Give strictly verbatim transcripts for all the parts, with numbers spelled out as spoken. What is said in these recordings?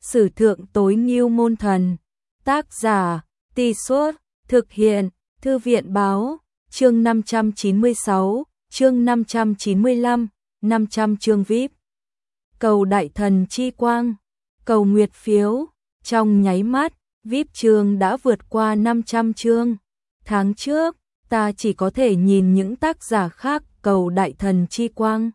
Sử thượng tối ngưu môn thần. Tác giả, Tì Suốt, thực hiện, Thư viện báo, chương năm trăm chín mươi sáu, chương năm trăm chín mươi lăm, năm trăm chương vi ai pi. Cầu đại thần chi quang, cầu nguyệt phiếu, trong nháy mắt, vi ai pi chương đã vượt qua năm trăm chương. Tháng trước, ta chỉ có thể nhìn những tác giả khác cầu đại thần chi quang.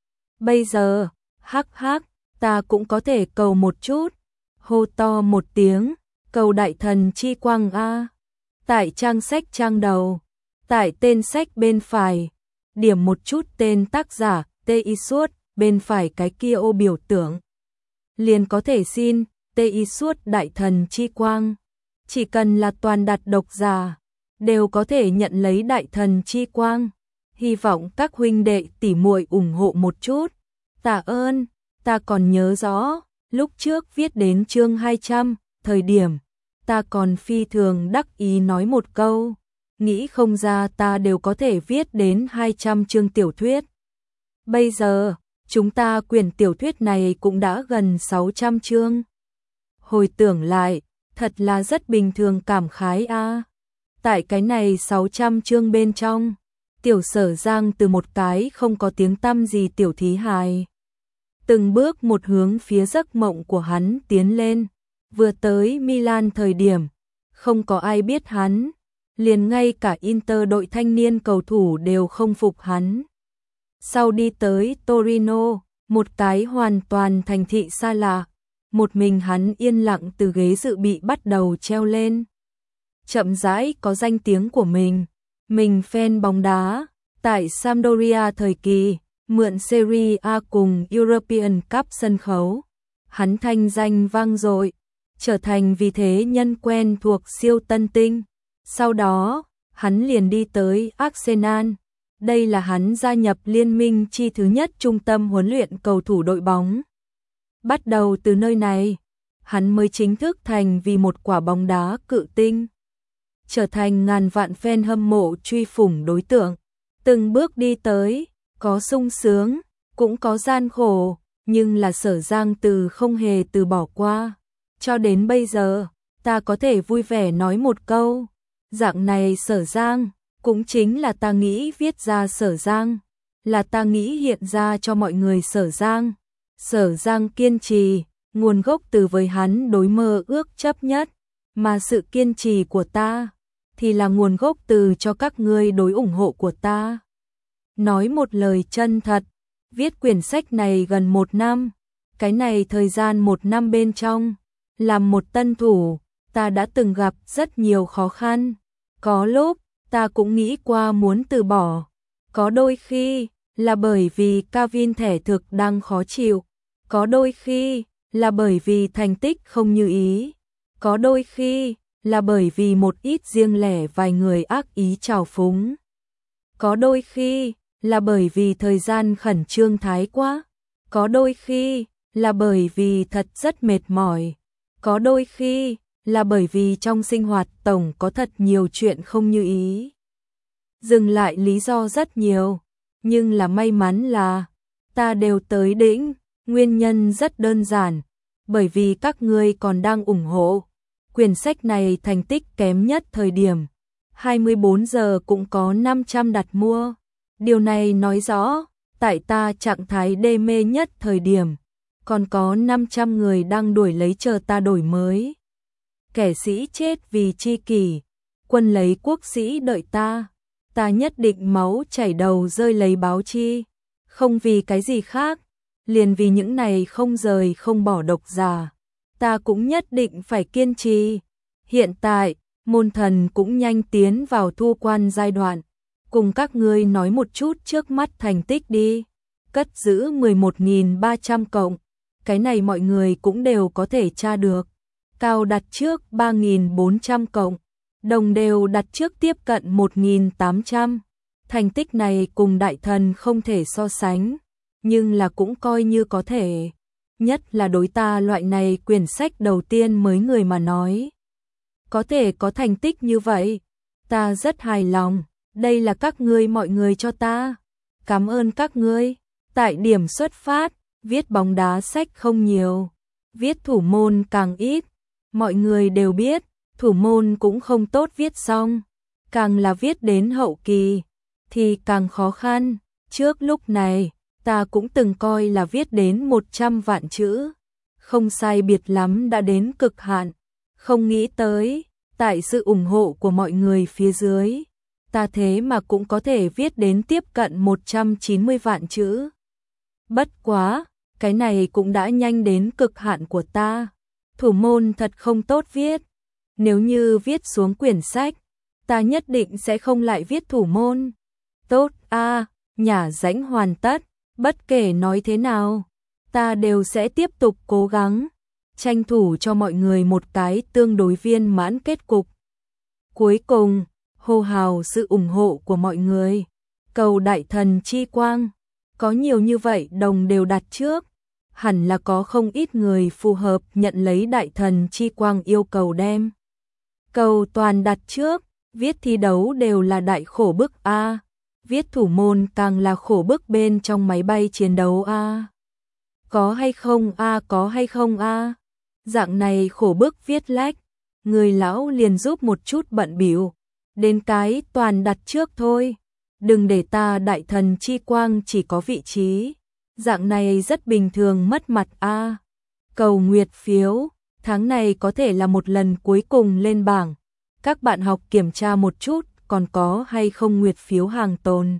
Bây giờ, hắc hắc, ta cũng có thể cầu một chút. Hô to một tiếng, cầu đại thần chi quang a. Tại trang sách trang đầu, tại tên sách bên phải, điểm một chút tên tác giả, Tì Suốt, bên phải cái kia ô biểu tượng. Liền có thể xin, Tì Suốt đại thần chi quang. Chỉ cần là toàn đặt độc giả, đều có thể nhận lấy đại thần chi quang. Hy vọng các huynh đệ tỉ muội ủng hộ một chút. Tạ ơn, ta còn nhớ rõ, lúc trước viết đến chương hai trăm, thời điểm, ta còn phi thường đắc ý nói một câu, nghĩ không ra ta đều có thể viết đến hai trăm chương tiểu thuyết. Bây giờ, chúng ta quyển tiểu thuyết này cũng đã gần sáu trăm chương. Hồi tưởng lại, thật là rất bình thường cảm khái a. Tại cái này sáu trăm chương bên trong, Tiểu Sở Giang từ một cái không có tiếng tăm gì tiểu thí hài, từng bước một hướng phía giấc mộng của hắn tiến lên. Vừa tới Milan thời điểm, không có ai biết hắn, liền ngay cả Inter đội thanh niên cầu thủ đều không phục hắn. Sau đi tới Torino, một cái hoàn toàn thành thị xa lạ, một mình hắn yên lặng từ ghế dự bị bắt đầu treo lên. Chậm rãi có danh tiếng của mình, mình fan bóng đá, tại Sampdoria thời kỳ, mượn Serie A cùng European Cup sân khấu. Hắn thanh danh vang dội, trở thành vì thế nhân quen thuộc siêu tân tinh. Sau đó, hắn liền đi tới Arsenal. Đây là hắn gia nhập liên minh chi thứ nhất trung tâm huấn luyện cầu thủ đội bóng. Bắt đầu từ nơi này, hắn mới chính thức thành vì một quả bóng đá cự tinh, trở thành ngàn vạn fan hâm mộ truy phủng đối tượng. Từng bước đi tới, có sung sướng, cũng có gian khổ, nhưng là Sở Giang từ không hề từ bỏ qua. Cho đến bây giờ, ta có thể vui vẻ nói một câu, dạng này Sở Giang, cũng chính là ta nghĩ viết ra Sở Giang, là ta nghĩ hiện ra cho mọi người Sở Giang. Sở Giang kiên trì, nguồn gốc từ với hắn đối mơ ước chấp nhất, mà sự kiên trì của ta thì là nguồn gốc từ cho các ngươi đối ủng hộ của ta. Nói một lời chân thật, viết quyển sách này gần một năm, cái này thời gian một năm bên trong, làm một tân thủ, ta đã từng gặp rất nhiều khó khăn. Có lúc, ta cũng nghĩ qua muốn từ bỏ. Có đôi khi, là bởi vì Kevin thẻ thực đang khó chịu. Có đôi khi, là bởi vì thành tích không như ý. Có đôi khi, là bởi vì một ít riêng lẻ vài người ác ý trào phúng. Có đôi khi, là bởi vì thời gian khẩn trương thái quá. Có đôi khi, là bởi vì thật rất mệt mỏi. Có đôi khi, là bởi vì trong sinh hoạt tổng có thật nhiều chuyện không như ý. Dừng lại lý do rất nhiều, nhưng là may mắn là ta đều tới đỉnh. Nguyên nhân rất đơn giản, bởi vì các ngươi còn đang ủng hộ. Quyển sách này thành tích kém nhất thời điểm, hai mươi bốn giờ cũng có năm trăm đặt mua. Điều này nói rõ, tại ta trạng thái đê mê nhất thời điểm, còn có năm trăm người đang đuổi lấy chờ ta đổi mới. Kẻ sĩ chết vì chi kỷ, quân lấy quốc sĩ đợi ta, ta nhất định máu chảy đầu rơi lấy báo chi, không vì cái gì khác, liền vì những này không rời không bỏ độc giả, ta cũng nhất định phải kiên trì. Hiện tại, môn thần cũng nhanh tiến vào thu quan giai đoạn, cùng các ngươi nói một chút trước mắt thành tích đi. Cất giữ mười một nghìn ba trăm cộng, cái này mọi người cũng đều có thể tra được. Cao đặt trước ba nghìn bốn trăm cộng, đồng đều đặt trước tiếp cận một nghìn tám trăm. Thành tích này cùng đại thần không thể so sánh, nhưng là cũng coi như có thể. Nhất là đối ta loại này quyển sách đầu tiên mới người mà nói. Có thể có thành tích như vậy, ta rất hài lòng, đây là các ngươi mọi người cho ta. Cảm ơn các ngươi. Tại điểm xuất phát, viết bóng đá sách không nhiều, viết thủ môn càng ít. Mọi người đều biết, thủ môn cũng không tốt viết xong, càng là viết đến hậu kỳ thì càng khó khăn. Trước lúc này, ta cũng từng coi là viết đến một trăm vạn chữ, không sai biệt lắm đã đến cực hạn. Không nghĩ tới, tại sự ủng hộ của mọi người phía dưới, ta thế mà cũng có thể viết đến tiếp cận một trăm chín mươi vạn chữ. Bất quá, cái này cũng đã nhanh đến cực hạn của ta. Thủ môn thật không tốt viết. Nếu như viết xuống quyển sách, ta nhất định sẽ không lại viết thủ môn. Tốt a, à, nhả rãnh hoàn tất, bất kể nói thế nào, ta đều sẽ tiếp tục cố gắng, tranh thủ cho mọi người một cái tương đối viên mãn kết cục. Cuối cùng, hô hào sự ủng hộ của mọi người, cầu đại thần chi quang, có nhiều như vậy đồng đều đặt trước, hẳn là có không ít người phù hợp nhận lấy đại thần chi quang yêu cầu đem. Cầu toàn đặt trước, viết thi đấu đều là đại khổ bức a, viết thủ môn càng là khổ bức bên trong máy bay chiến đấu a. Có hay không a, có hay không a? Dạng này khổ bức viết lách, người lão liền giúp một chút bận bịu, đến cái toàn đặt trước thôi. Đừng để ta đại thần chi quang chỉ có vị trí, dạng này rất bình thường mất mặt a. Cầu nguyệt phiếu, tháng này có thể là một lần cuối cùng lên bảng. Các bạn học kiểm tra một chút còn có hay không nguyệt phiếu hàng tồn.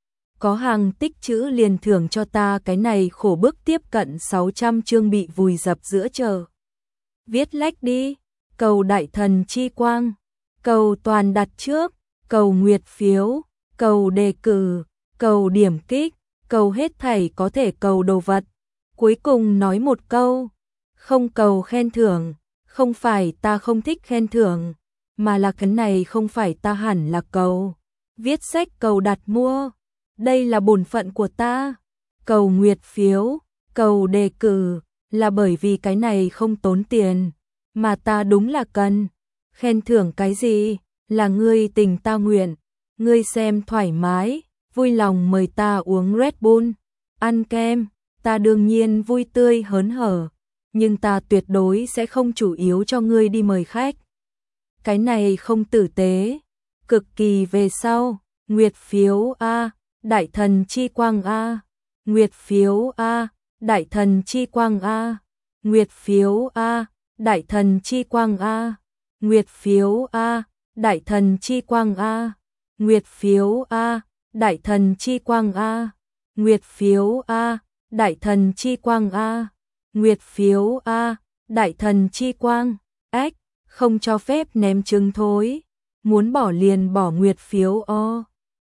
Có hàng tích chữ liền thưởng cho ta cái này khổ bức tiếp cận sáu trăm chương bị vùi dập giữa chờ. Viết lách đi, cầu đại thần chi quang, cầu toàn đặt trước, cầu nguyệt phiếu, cầu đề cử, cầu điểm kích, cầu hết thảy có thể cầu đồ vật. Cuối cùng nói một câu, không cầu khen thưởng, không phải ta không thích khen thưởng, mà là cái này không phải ta hẳn là cầu. Viết sách cầu đặt mua, đây là bổn phận của ta. Cầu nguyệt phiếu, cầu đề cử, là bởi vì cái này không tốn tiền, mà ta đúng là cần. Khen thưởng cái gì, là ngươi tình ta nguyện, ngươi xem thoải mái, vui lòng mời ta uống Red Bull, ăn kem, ta đương nhiên vui tươi hớn hở, nhưng ta tuyệt đối sẽ không chủ yếu cho ngươi đi mời khách. Cái này không tử tế, cực kỳ về sau, nguyệt phiếu a, đại thần chi quang a, nguyệt phiếu a, đại thần chi quang a, nguyệt phiếu a, đại thần chi quang a, nguyệt phiếu a, đại thần chi quang a, nguyệt phiếu a, đại thần chi quang a, nguyệt phiếu a, đại thần chi quang a, nguyệt phiếu a, đại thần chi quang. Ách, không cho phép ném trứng thối, muốn bỏ liền bỏ nguyệt phiếu o.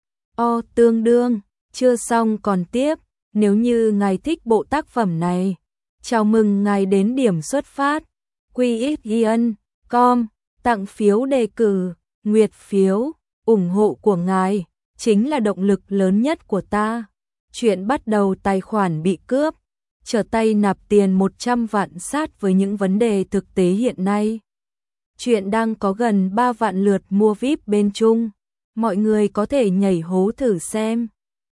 O tương đương, chưa xong còn tiếp, nếu như ngài thích bộ tác phẩm này, chào mừng ngài đến điểm xuất phát, quy ích yên chấm com, tặng phiếu đề cử, nguyệt phiếu, ủng hộ của ngài, chính là động lực lớn nhất của ta. Chuyện bắt đầu tài khoản bị cướp, trở tay nạp tiền một trăm vạn sát với những vấn đề thực tế hiện nay. Chuyện đang có gần ba vạn lượt mua vi ai pi bên Trung, mọi người có thể nhảy hố thử xem.